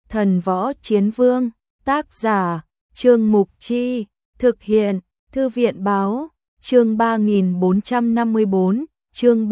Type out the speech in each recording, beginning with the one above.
Thần Võ Chiến Vương, tác giả, Trương Mục Chi, thực hiện, Thư viện Báo, chương 3454, chương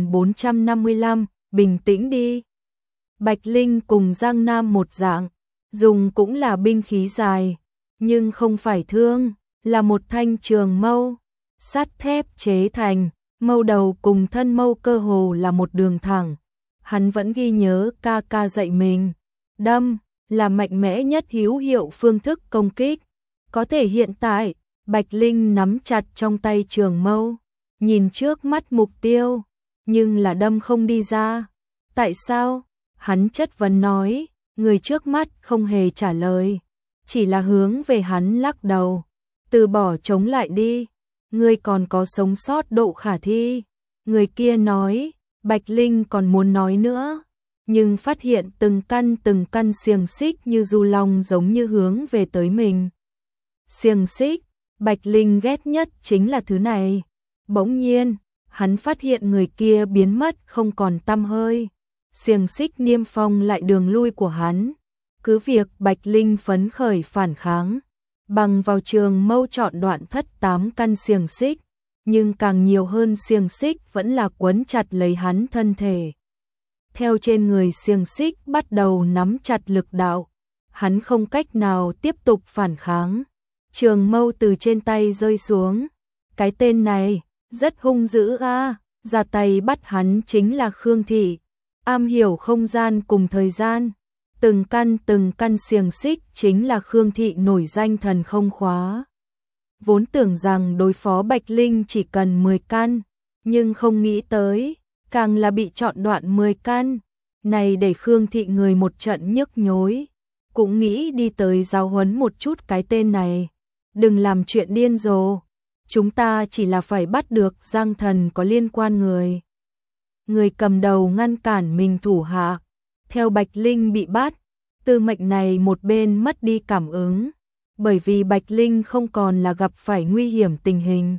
3455, bình tĩnh đi. Bạch Linh cùng Giang Nam một dạng, dùng cũng là binh khí dài, nhưng không phải thương, là một thanh trường mâu, sắt thép chế thành, mâu đầu cùng thân mâu cơ hồ là một đường thẳng. Hắn vẫn ghi nhớ ca ca dạy mình, đâm là mạnh mẽ nhất hữu hiệu phương thức công kích. Có thể hiện tại, Bạch Linh nắm chặt trong tay trường mâu, nhìn trước mắt mục tiêu, nhưng là đâm không đi ra. Tại sao? Hắn chất vấn nói, người trước mắt không hề trả lời, chỉ là hướng về hắn lắc đầu. Từ bỏ chống lại đi, ngươi còn có sống sót độ khả thi. Người kia nói, Bạch Linh còn muốn nói nữa, nhưng phát hiện từng căn xiềng xích như du long giống như hướng về tới mình. Xiềng xích, Bạch Linh ghét nhất chính là thứ này. Bỗng nhiên, hắn phát hiện người kia biến mất không còn tăm hơi. Xiềng xích niêm phong lại đường lui của hắn. Cứ việc Bạch Linh phấn khởi phản kháng, bằng vào trường mâu chọn đoạn thất 8 căn xiềng xích, nhưng càng nhiều hơn xiềng xích vẫn là quấn chặt lấy hắn thân thể. Theo trên người xiềng xích bắt đầu nắm chặt lực đạo, hắn không cách nào tiếp tục phản kháng. Trường mâu từ trên tay rơi xuống. Cái tên này rất hung dữ a, ra tay bắt hắn chính là Khương Thị, am hiểu không gian cùng thời gian. Từng căn xiềng xích chính là Khương Thị nổi danh thần không khóa. Vốn tưởng rằng đối phó Bạch Linh chỉ cần 10 căn, nhưng không nghĩ tới, càng là bị chọn đoạn 10 căn. Này để Khương Thị người một trận nhức nhối, cũng nghĩ đi tới giáo huấn một chút cái tên này. Đừng làm chuyện điên rồ, chúng ta chỉ là phải bắt được Giang Thần có liên quan người. Người cầm đầu ngăn cản mình thủ hạ, theo Bạch Linh bị bắt, Tư Mệnh này một bên mất đi cảm ứng, bởi vì Bạch Linh không còn là gặp phải nguy hiểm tình hình,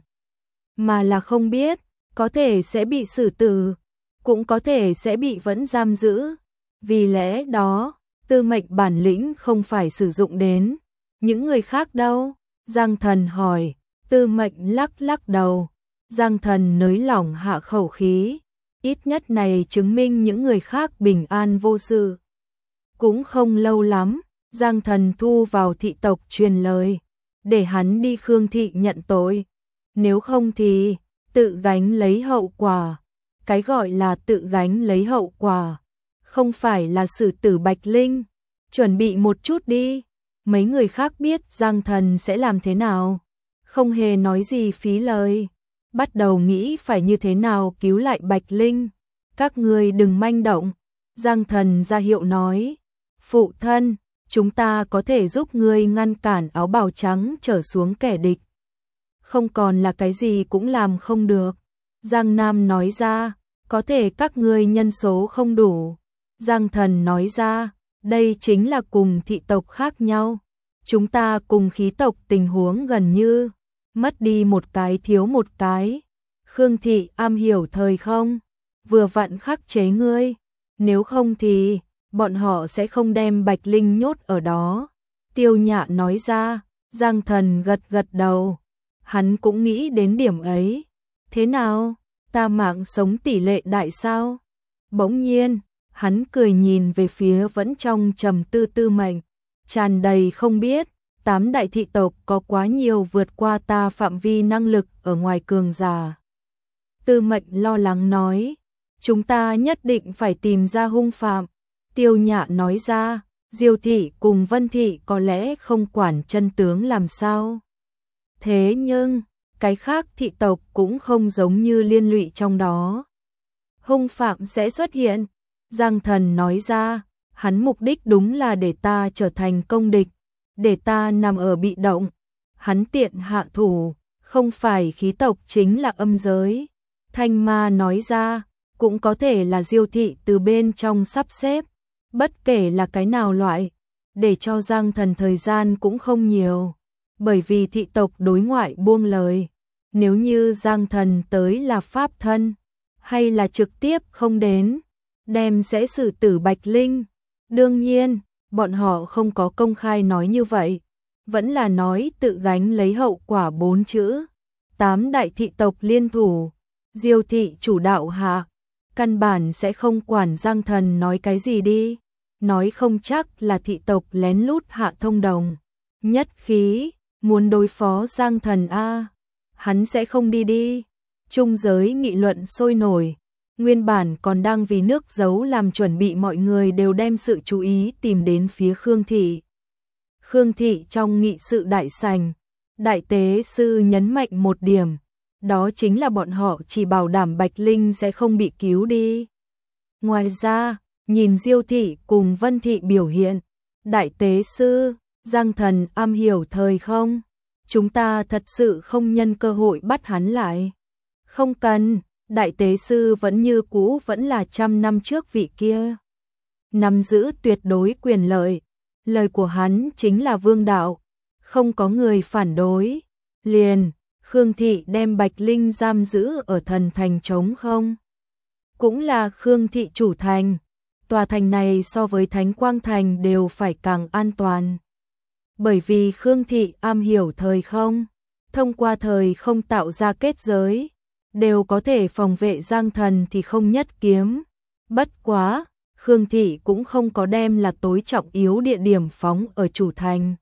mà là không biết, có thể sẽ bị xử tử, cũng có thể sẽ bị vẫn giam giữ. Vì lẽ đó, Tư Mệnh bản lĩnh không phải sử dụng đến những người khác đâu. Giang Thần hỏi, Tư Mệnh lắc đầu. Giang Thần nới lỏng hạ khẩu khí, ít nhất này chứng minh những người khác bình an vô sự. Cũng không lâu lắm, Giang Thần thu vào thị tộc truyền lời, để hắn đi Khương Thị nhận tội, nếu không thì tự gánh lấy hậu quả. Cái gọi là tự gánh lấy hậu quả, không phải là xử tử Bạch Linh. Chuẩn bị một chút đi. Mấy người khác biết Giang Thần sẽ làm thế nào, không hề nói gì phí lời, bắt đầu nghĩ phải như thế nào cứu lại Bạch Linh. Các ngươi đừng manh động. Giang Thần ra hiệu nói, phụ thân, chúng ta có thể giúp ngươi ngăn cản áo bào trắng trở xuống kẻ địch, không còn là cái gì cũng làm không được. Giang Nam nói ra, có thể các ngươi nhân số không đủ. Giang Thần nói ra, đây chính là cùng thị tộc khác nhau. Chúng ta cùng khí tộc tình huống gần như mất đi một cái thiếu một cái. Khương Thị am hiểu thời không, vừa vặn khắc chế ngươi, nếu không thì bọn họ sẽ không đem Bạch Linh nhốt ở đó. Tiêu Nhạ nói ra. Giang Thần gật đầu, hắn cũng nghĩ đến điểm ấy. Thế nào, ta mạng sống tỷ lệ đại sao? Bỗng nhiên, hắn cười nhìn về phía vẫn trong trầm tư Tư Mệnh, tràn đầy không biết. 8 đại thị tộc có quá nhiều vượt qua ta phạm vi năng lực ở ngoài cường giả. Tư Mệnh lo lắng nói, chúng ta nhất định phải tìm ra hung phạm. Tiêu Nhạ nói ra, Diêu Thị cùng Vân Thị có lẽ không quản chân tướng làm sao. Thế nhưng, cái khác thị tộc cũng không giống như liên lụy trong đó. Hung phạm sẽ xuất hiện. Giang Thần nói ra, hắn mục đích đúng là để ta trở thành công địch, để ta nằm ở bị động. Hắn tiện hạ thủ, không phải khí tộc chính là âm giới. Thanh Ma nói ra, cũng có thể là Diêu Thị từ bên trong sắp xếp, bất kể là cái nào loại, để cho Giang Thần thời gian cũng không nhiều, bởi vì thị tộc đối ngoại buông lời. Nếu như Giang Thần tới là pháp thân, hay là trực tiếp không đến, đem sẽ xử tử Bạch Linh. Đương nhiên, bọn họ không có công khai nói như vậy, vẫn là nói tự gánh lấy hậu quả 4 chữ. 8 đại thị tộc liên thủ, Diêu thị chủ đạo hạ, căn bản sẽ không quản Giang Thần nói cái gì đi, nói không chắc là thị tộc lén lút hạ thông đồng. Nhất khí, muốn đối phó Giang Thần a, hắn sẽ không đi. Trung giới nghị luận sôi nổi, nguyên bản còn đang vì nước giấu làm chuẩn bị, mọi người đều đem sự chú ý tìm đến phía Khương thị. Khương thị trong nghị sự đại sảnh, đại tế sư nhấn mạnh một điểm, đó chính là bọn họ chỉ bảo đảm Bạch Linh sẽ không bị cứu đi. Ngoài ra, nhìn Diêu thị cùng Vân thị biểu hiện, đại tế sư, Giang Thần am hiểu thời không? Chúng ta thật sự không nhân cơ hội bắt hắn lại. Không cần, đại tế sư vẫn như cũ, vẫn là 100 năm trước vị kia. Nắm giữ tuyệt đối quyền lợi, lời của hắn chính là vương đạo, không có người phản đối. Liền, Khương thị đem Bạch Linh giam giữ ở thần thành trống không? Cũng là Khương thị chủ thành, tòa thành này so với Thánh Quang thành đều phải càng an toàn. Bởi vì Khương thị am hiểu thời không, thông qua thời không tạo ra kết giới, đều có thể phòng vệ Giang Thần thì không nhất kiếm. Bất quá, Khương thị cũng không có đem là tối trọng yếu địa điểm phóng ở chủ thành,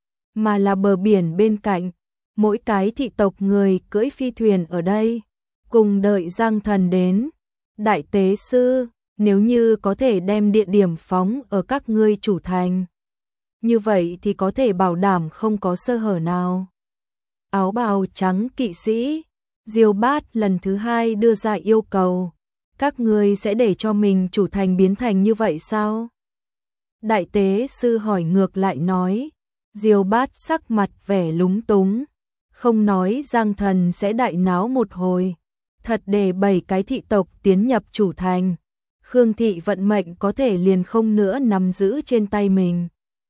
mà là bờ biển bên cạnh, mỗi cái thị tộc người cưỡi phi thuyền ở đây, cùng đợi Giang Thần đến. Đại tế sư, nếu như có thể đem địa điểm phóng ở các ngươi chủ thành, như vậy thì có thể bảo đảm không có sơ hở nào. Áo bào trắng kỵ sĩ, Diêu Bát lần thứ 2 đưa ra yêu cầu, các ngươi sẽ để cho mình chủ thành biến thành như vậy sao? Đại tế sư hỏi ngược lại nói, Diêu Bát sắc mặt vẻ lúng túng, không nói Giang Thần sẽ đại náo một hồi, thật để 7 cái thị tộc tiến nhập chủ thành, Khương thị vận mệnh có thể liền không nữa nắm giữ trên tay mình.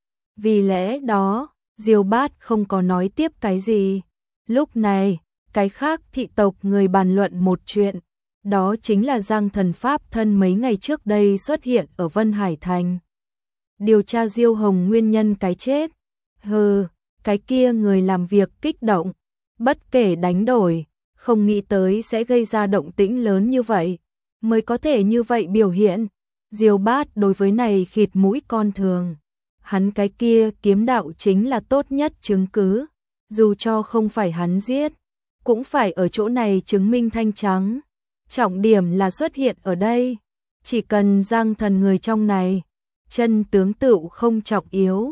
Vì lẽ đó, Diêu Bát không có nói tiếp cái gì. Lúc này, cái khác thị tộc người bàn luận một chuyện, đó chính là Giang Thần pháp thân mấy ngày trước đây xuất hiện ở Vân Hải Thành. Điều tra Diêu Hồng nguyên nhân cái chết. Hừ, cái kia người làm việc kích động, bất kể đánh đổi, không nghĩ tới sẽ gây ra động tĩnh lớn như vậy, mới có thể như vậy biểu hiện. Diêu Bát đối với này khịt mũi con thường. Hắn cái kia kiếm đạo chính là tốt nhất chứng cứ, dù cho không phải hắn giết, cũng phải ở chỗ này chứng minh thanh trắng. Trọng điểm là xuất hiện ở đây, chỉ cần Giang Thần người trong này, chân tướng tựu không trọng yếu.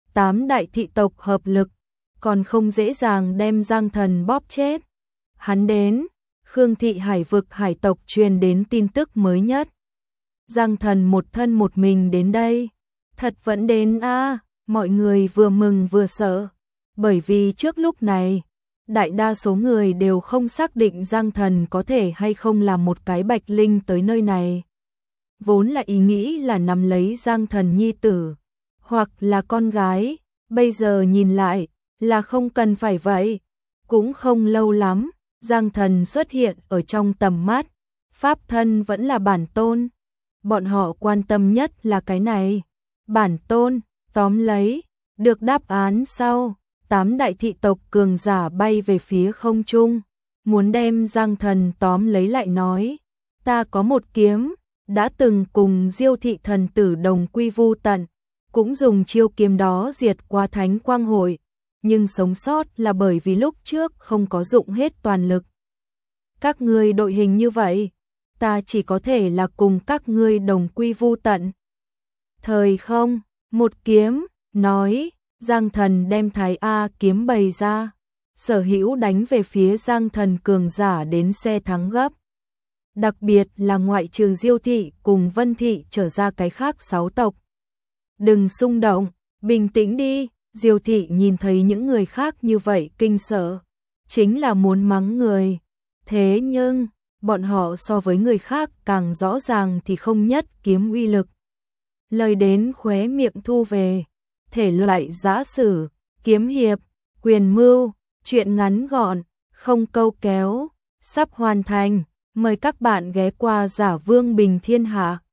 8 đại thị tộc hợp lực, còn không dễ dàng đem Giang Thần bóp chết. Hắn đến, Khương thị hải vực hải tộc truyền đến tin tức mới nhất. Giang Thần một thân một mình đến đây. Thật vẫn đến a, mọi người vừa mừng vừa sợ, bởi vì trước lúc này, đại đa số người đều không xác định Giang Thần có thể hay không là một cái Bạch Linh tới nơi này. Vốn là ý nghĩ là nắm lấy Giang Thần nhi tử, hoặc là con gái, bây giờ nhìn lại, là không cần phải vậy. Cũng không lâu lắm, Giang Thần xuất hiện ở trong tầm mắt, pháp thân vẫn là bản tôn. Bọn họ quan tâm nhất là cái này. Bản tôn, tóm lấy, được đáp án sau, 8 đại thị tộc cường giả bay về phía không trung, muốn đem Giang Thần tóm lấy lại nói, ta có một kiếm, đã từng cùng Diêu thị thần tử đồng quy vu tận, cũng dùng chiêu kiếm đó diệt qua Thánh Quang hội, nhưng sống sót là bởi vì lúc trước không có dụng hết toàn lực. Các ngươi đội hình như vậy, ta chỉ có thể là cùng các ngươi đồng quy vu tận. Thời không, một kiếm, nói, Giang Thần đem Thái A kiếm bày ra, sở hữu đánh về phía Giang Thần cường giả đến xe thắng gấp. Đặc biệt là ngoại trừ Diêu thị cùng Vân thị trở ra cái khác 6 tộc. Đừng xung động, bình tĩnh đi. Diêu thị nhìn thấy những người khác như vậy kinh sợ, chính là muốn mắng người. Thế nhưng, bọn họ so với người khác càng rõ ràng thì không nhất kiếm uy lực. Lời đến khóe miệng thu về, thể loại giã sử, kiếm hiệp, quyền mưu, chuyện ngắn gọn, không câu kéo, sắp hoàn thành. Mời các bạn ghé qua Giả Vương Bình Thiên Hạ.